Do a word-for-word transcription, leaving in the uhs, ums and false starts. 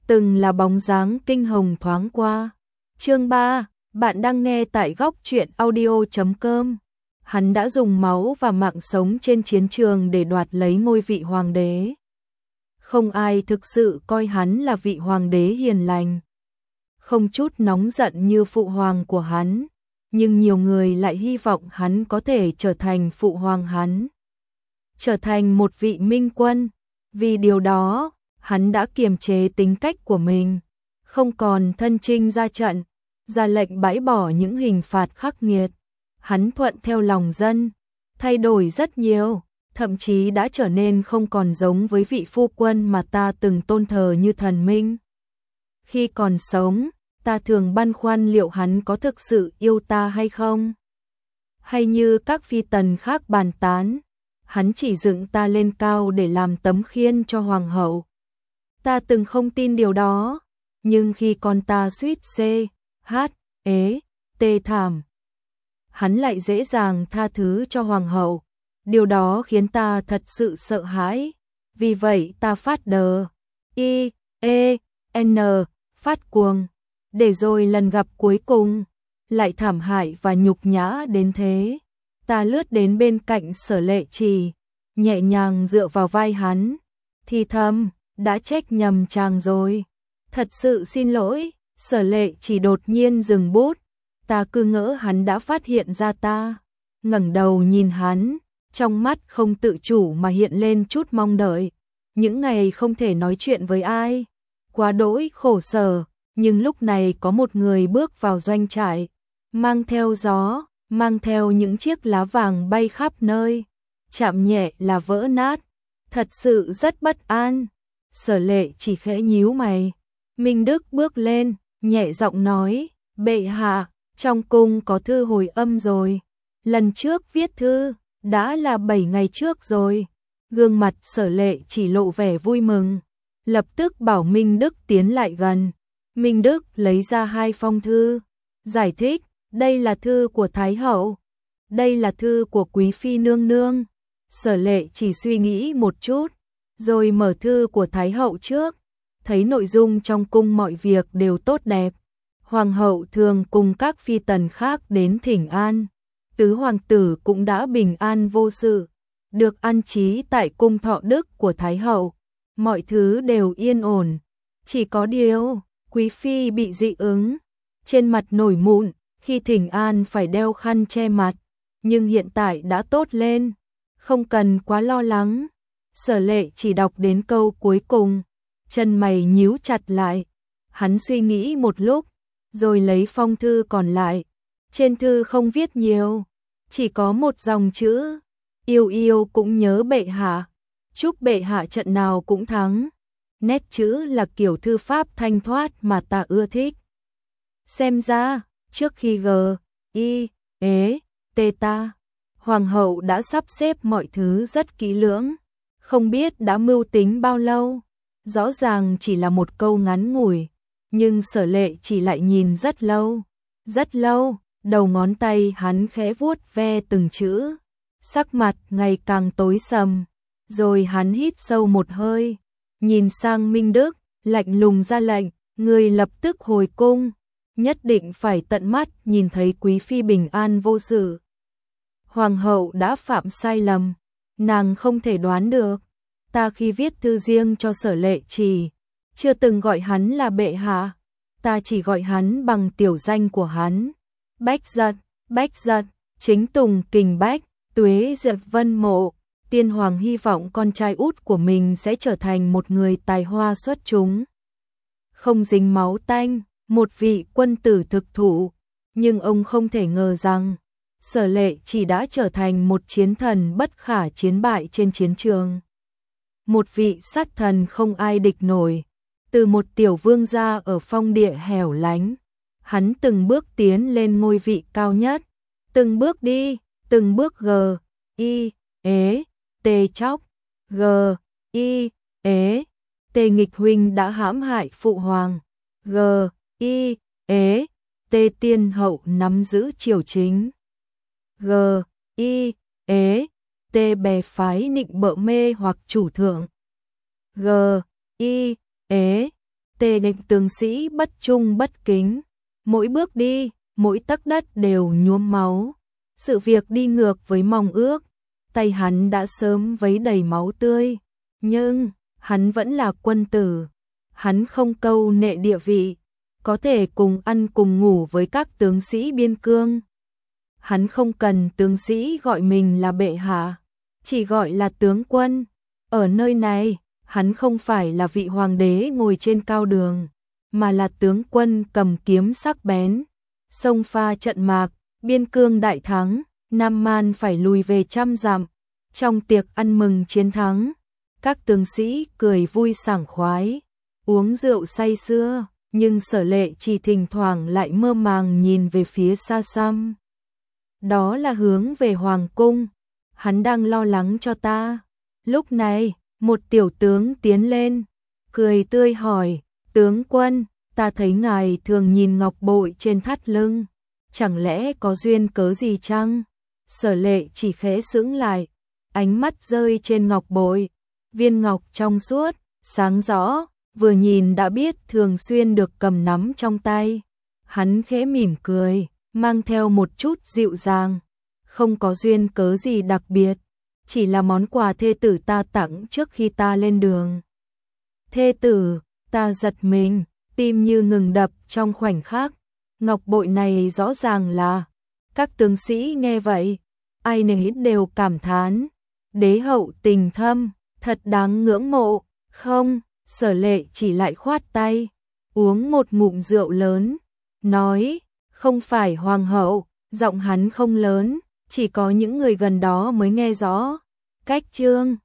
từng là bóng dáng kinh hồng thoáng qua. Chương ba, bạn đang nghe tại góc truyện audio chấm com. Hắn đã dùng máu và mạng sống trên chiến trường để đoạt lấy ngôi vị hoàng đế. Không ai thực sự coi hắn là vị hoàng đế hiền lành, không chút nóng giận như phụ hoàng của hắn, nhưng nhiều người lại hy vọng hắn có thể trở thành phụ hoàng hắn, trở thành một vị minh quân. Vì điều đó, hắn đã kiềm chế tính cách của mình, không còn thân chinh ra trận, ra lệnh bãi bỏ những hình phạt khắc nghiệt. Hắn thuận theo lòng dân, thay đổi rất nhiều, thậm chí đã trở nên không còn giống với vị phu quân mà ta từng tôn thờ như thần minh. Khi còn sống, ta thường băn khoăn liệu hắn có thực sự yêu ta hay không? Hay như các phi tần khác bàn tán, hắn chỉ dựng ta lên cao để làm tấm khiên cho hoàng hậu. Ta từng không tin điều đó, nhưng khi con ta suýt xê, hát, ế, tê thảm, hắn lại dễ dàng tha thứ cho hoàng hậu. Điều đó khiến ta thật sự sợ hãi. Vì vậy ta phát đờ, y, e, n, phát cuồng. Để rồi lần gặp cuối cùng, lại thảm hại và nhục nhã đến thế. Ta lướt đến bên cạnh Sở Lệ Trì, nhẹ nhàng dựa vào vai hắn, thì thầm, đã trách nhầm chàng rồi. Thật sự xin lỗi. Sở Lệ Trì đột nhiên dừng bút. Ta cứ ngỡ hắn đã phát hiện ra ta. Ngẩng đầu nhìn hắn, trong mắt không tự chủ mà hiện lên chút mong đợi. Những ngày không thể nói chuyện với ai, quá đỗi khổ sở, nhưng lúc này có một người bước vào doanh trại, mang theo gió, mang theo những chiếc lá vàng bay khắp nơi, chạm nhẹ là vỡ nát, thật sự rất bất an. Sở Lệ chỉ khẽ nhíu mày. Minh Đức bước lên, nhẹ giọng nói, bệ hạ, trong cung có thư hồi âm rồi. Lần trước viết thư, đã là bảy ngày trước rồi. Gương mặt Sở Lệ chỉ lộ vẻ vui mừng, lập tức bảo Minh Đức tiến lại gần. Minh Đức lấy ra hai phong thư, giải thích, đây là thư của Thái hậu, đây là thư của quý phi nương nương. Sở Lệ chỉ suy nghĩ một chút, rồi mở thư của Thái hậu trước, thấy nội dung trong cung mọi việc đều tốt đẹp. Hoàng hậu thường cùng các phi tần khác đến thỉnh an, tứ hoàng tử cũng đã bình an vô sự, được an trí tại cung Thọ Đức của Thái hậu, mọi thứ đều yên ổn. Chỉ có điều, quý phi bị dị ứng, trên mặt nổi mụn, khi thỉnh an phải đeo khăn che mặt, nhưng hiện tại đã tốt lên, không cần quá lo lắng. Sở Lệ chỉ đọc đến câu cuối cùng, chân mày nhíu chặt lại. Hắn suy nghĩ một lúc, rồi lấy phong thư còn lại. Trên thư không viết nhiều, chỉ có một dòng chữ, yêu yêu cũng nhớ bệ hạ, chúc bệ hạ trận nào cũng thắng. Nét chữ là kiểu thư pháp thanh thoát mà ta ưa thích. Xem ra, trước khi g, y, ế, tê ta, hoàng hậu đã sắp xếp mọi thứ rất kỹ lưỡng, không biết đã mưu tính bao lâu. Rõ ràng chỉ là một câu ngắn ngủi, nhưng Sở Lệ chỉ lại nhìn rất lâu, rất lâu. Đầu ngón tay hắn khẽ vuốt ve từng chữ, sắc mặt ngày càng tối sầm, rồi hắn hít sâu một hơi, nhìn sang Minh Đức, lạnh lùng ra lệnh, người lập tức hồi cung, nhất định phải tận mắt nhìn thấy quý phi bình an vô sự. Hoàng hậu đã phạm sai lầm, nàng không thể đoán được. Ta khi viết thư riêng cho Sở Lệ Trì, chưa từng gọi hắn là bệ hạ, ta chỉ gọi hắn bằng tiểu danh của hắn. Bách Giật, Bách Giật, Chính Tùng Kình Bách, Tuế Diệp Vân Mộ. Tiên hoàng hy vọng con trai út của mình sẽ trở thành một người tài hoa xuất chúng, không dính máu tanh, một vị quân tử thực thụ. Nhưng ông không thể ngờ rằng Sở Lệ chỉ đã trở thành một chiến thần bất khả chiến bại trên chiến trường, một vị sát thần không ai địch nổi. Từ một tiểu vương gia ở phong địa hẻo lánh, hắn từng bước tiến lên ngôi vị cao nhất, từng bước đi, từng bước g, y, ế, tê chóc, g, y, ế, tê nghịch huynh đã hãm hại phụ hoàng, g, y, ế, tê tiên hậu nắm giữ triều chính, g, y, ế, tê bè phái nịnh bợ mê hoặc chủ thượng, g, y, ế, Tề Định tướng sĩ bất trung bất kính, mỗi bước đi, mỗi tấc đất đều nhuốm máu. Sự việc đi ngược với mong ước, tay hắn đã sớm vấy đầy máu tươi, nhưng hắn vẫn là quân tử, hắn không câu nệ địa vị, có thể cùng ăn cùng ngủ với các tướng sĩ biên cương. Hắn không cần tướng sĩ gọi mình là bệ hạ, chỉ gọi là tướng quân. Ở nơi này, hắn không phải là vị hoàng đế ngồi trên cao đường, mà là tướng quân cầm kiếm sắc bén. Sông pha trận mạc, biên cương đại thắng, Nam Man phải lùi về trăm dặm. Trong tiệc ăn mừng chiến thắng, các tướng sĩ cười vui sảng khoái, uống rượu say sưa, nhưng Sở Lệ chỉ thỉnh thoảng lại mơ màng nhìn về phía xa xăm. Đó là hướng về hoàng cung, hắn đang lo lắng cho ta. Lúc này, một tiểu tướng tiến lên, cười tươi hỏi, tướng quân, ta thấy ngài thường nhìn ngọc bội trên thắt lưng, chẳng lẽ có duyên cớ gì chăng? Sở Lệ chỉ khẽ sững lại, ánh mắt rơi trên ngọc bội, viên ngọc trong suốt, sáng rõ, vừa nhìn đã biết thường xuyên được cầm nắm trong tay. Hắn khẽ mỉm cười, mang theo một chút dịu dàng, không có duyên cớ gì đặc biệt, chỉ là món quà thê tử ta tặng trước khi ta lên đường. Thê tử, ta giật mình, tim như ngừng đập trong khoảnh khắc, ngọc bội này rõ ràng là. Các tướng sĩ nghe vậy, ai nấy đều cảm thán, đế hậu tình thâm, thật đáng ngưỡng mộ. Không, Sở Lệ chỉ lại khoát tay, uống một ngụm rượu lớn, nói, không phải hoàng hậu. Giọng hắn không lớn, chỉ có những người gần đó mới nghe rõ. Cách chương